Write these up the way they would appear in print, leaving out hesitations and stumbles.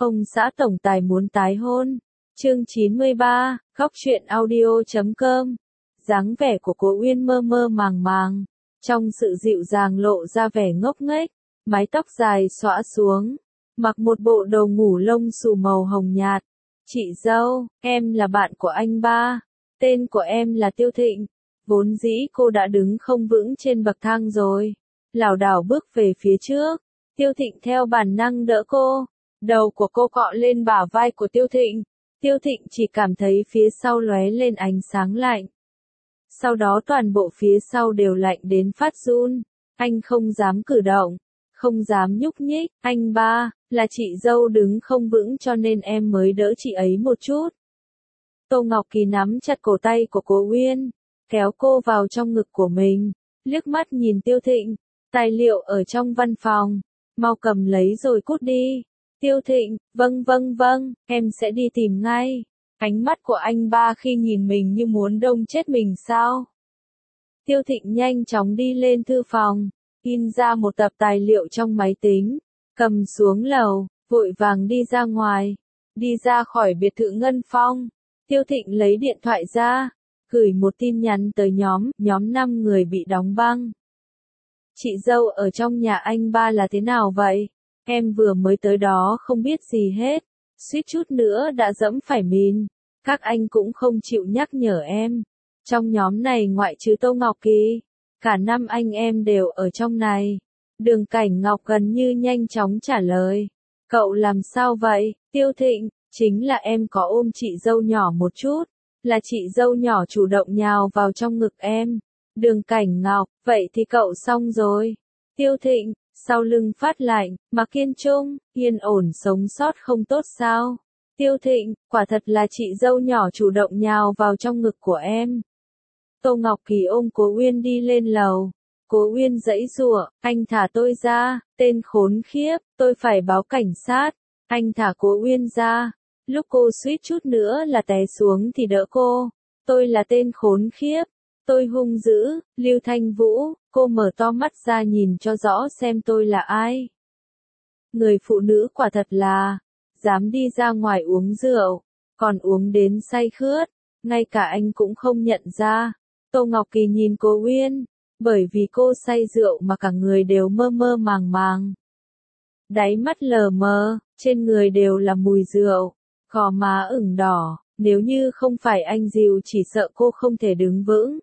Ông xã tổng tài muốn tái hôn. Chương 93, Góc truyện audio.com. Dáng vẻ của cô Uyên mơ mơ màng màng, trong sự dịu dàng lộ ra vẻ ngốc nghếch, mái tóc dài xõa xuống, mặc một bộ đồ ngủ lông xù màu hồng nhạt. Chị dâu, em là bạn của anh ba, tên của em là Tiêu Thịnh. Vốn dĩ cô đã đứng không vững trên bậc thang rồi, lảo đảo bước về phía trước. Tiêu Thịnh theo bản năng đỡ cô, đầu của cô cọ lên bả vai của Tiêu Thịnh. Tiêu Thịnh chỉ cảm thấy phía sau lóe lên ánh sáng lạnh. Sau đó toàn bộ phía sau đều lạnh đến phát run. Anh không dám cử động, không dám nhúc nhích. Anh ba, là chị dâu đứng không vững cho nên em mới đỡ chị ấy một chút. Tô Ngọc Kỳ nắm chặt cổ tay của cô Uyên, kéo cô vào trong ngực của mình, liếc mắt nhìn Tiêu Thịnh. Tài liệu ở trong văn phòng, mau cầm lấy rồi cút đi. Tiêu Thịnh, vâng, em sẽ đi tìm ngay. Ánh mắt của anh ba khi nhìn mình như muốn đông chết mình sao? Tiêu Thịnh nhanh chóng đi lên thư phòng, in ra một tập tài liệu trong máy tính, cầm xuống lầu, vội vàng đi ra ngoài, đi ra khỏi biệt thự Ngân Phong. Tiêu Thịnh lấy điện thoại ra, gửi một tin nhắn tới nhóm 5 người bị đóng băng. Chị dâu ở trong nhà anh ba là thế nào vậy? Em vừa mới tới đó không biết gì hết, suýt chút nữa đã dẫm phải mìn. Các anh cũng không chịu nhắc nhở em. Trong nhóm này ngoại trừ Tô Ngọc Kỳ, cả 5 anh em đều ở trong này. Đường Cảnh Ngọc gần như nhanh chóng trả lời. Cậu làm sao vậy, Tiêu Thịnh? Chính là em có ôm chị dâu nhỏ một chút, là chị dâu nhỏ chủ động nhào vào trong ngực em. Đường Cảnh Ngọc, vậy thì cậu xong rồi. Tiêu Thịnh, sau lưng phát lạnh, mà kiên trung, yên ổn sống sót không tốt sao? Tiêu Thịnh, quả thật là chị dâu nhỏ chủ động nhào vào trong ngực của em. Tô Ngọc Kỳ ôm cô Uyên đi lên lầu. Cô Uyên giãy giụa, anh thả tôi ra, tên khốn khiếp, tôi phải báo cảnh sát. Anh thả cô Uyên ra. Lúc cô suýt chút nữa là té xuống thì đỡ cô. Tôi là tên khốn khiếp. Tôi hung dữ. Lưu Thanh Vũ, cô mở to mắt ra nhìn cho rõ xem tôi là ai. Người phụ nữ quả thật là dám đi ra ngoài uống rượu, còn uống đến say khướt, ngay cả anh cũng không nhận ra. Tô Ngọc Kỳ nhìn cô Uyên, bởi vì cô say rượu mà cả người đều mơ mơ màng màng. Đáy mắt lờ mờ, trên người đều là mùi rượu, gò má ửng đỏ, nếu như không phải anh dìu chỉ sợ cô không thể đứng vững.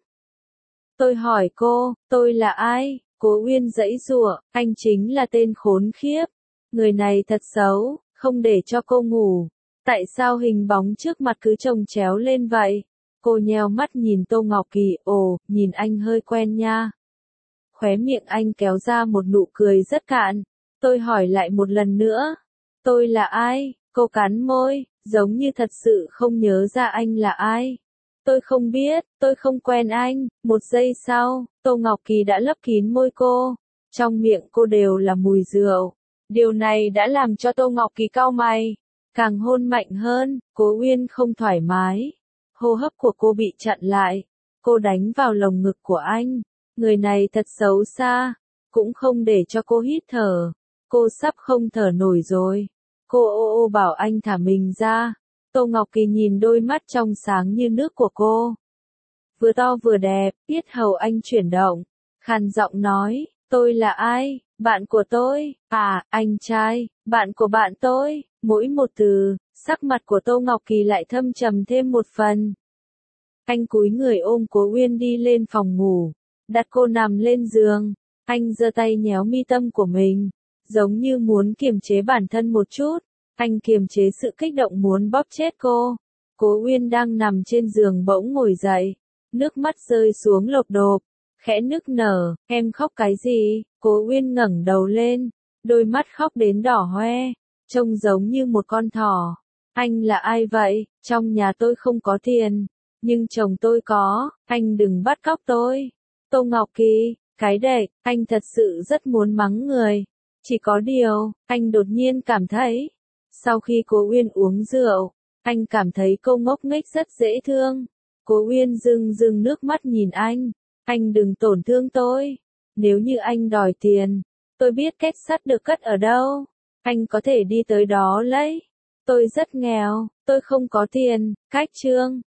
Tôi hỏi cô, tôi là ai? Cô Uyên giãy giụa, anh chính là tên khốn khiếp. Người này thật xấu, không để cho cô ngủ. Tại sao hình bóng trước mặt cứ chồng chéo lên vậy? Cô nheo mắt nhìn Tô Ngọc Kỳ, ồ, nhìn anh hơi quen nha. Khóe miệng anh kéo ra một nụ cười rất cạn. Tôi hỏi lại một lần nữa. Tôi là ai? Cô cắn môi, giống như thật sự không nhớ ra anh là ai. Tôi không biết, tôi không quen anh. Một giây sau, Tô Ngọc Kỳ đã lấp kín môi cô. Trong miệng cô đều là mùi rượu. Điều này đã làm cho Tô Ngọc Kỳ cau mày. Càng hôn mạnh hơn, cô Uyên không thoải mái. Hô hấp của cô bị chặn lại. Cô đánh vào lồng ngực của anh. Người này thật xấu xa. Cũng không để cho cô hít thở. Cô sắp không thở nổi rồi. Cô ô ô bảo anh thả mình ra. Tô Ngọc Kỳ nhìn đôi mắt trong sáng như nước của cô. Vừa to vừa đẹp, yết hầu anh chuyển động. Khàn giọng nói, tôi là ai? Bạn của tôi, à, anh trai, bạn của bạn tôi. Mỗi một từ, sắc mặt của Tô Ngọc Kỳ lại thâm trầm thêm một phần. Anh cúi người ôm cô Uyên đi lên phòng ngủ, đặt cô nằm lên giường. Anh giơ tay nhéo mi tâm của mình, giống như muốn kiềm chế bản thân một chút. Anh kiềm chế sự kích động muốn bóp chết cô. Cô Uyên đang nằm trên giường bỗng ngồi dậy, nước mắt rơi xuống lộp độp, khẽ nức nở. Em khóc cái gì? Cô Uyên ngẩng đầu lên, đôi mắt khóc đến đỏ hoe, trông giống như một con thỏ. Anh là ai vậy? Trong nhà tôi không có tiền, nhưng chồng tôi có, anh đừng bắt cóc tôi. Tô Ngọc Kỳ, cái đệch, anh thật sự rất muốn mắng người. Chỉ có điều, anh đột nhiên cảm thấy, sau khi cô Uyên uống rượu, anh cảm thấy cô ngốc nghếch rất dễ thương. Cô Uyên rưng nước mắt nhìn anh đừng tổn thương tôi. Nếu như anh đòi tiền, tôi biết kết sắt được cất ở đâu. Anh có thể đi tới đó lấy. Tôi rất nghèo, tôi không có tiền, cách chương.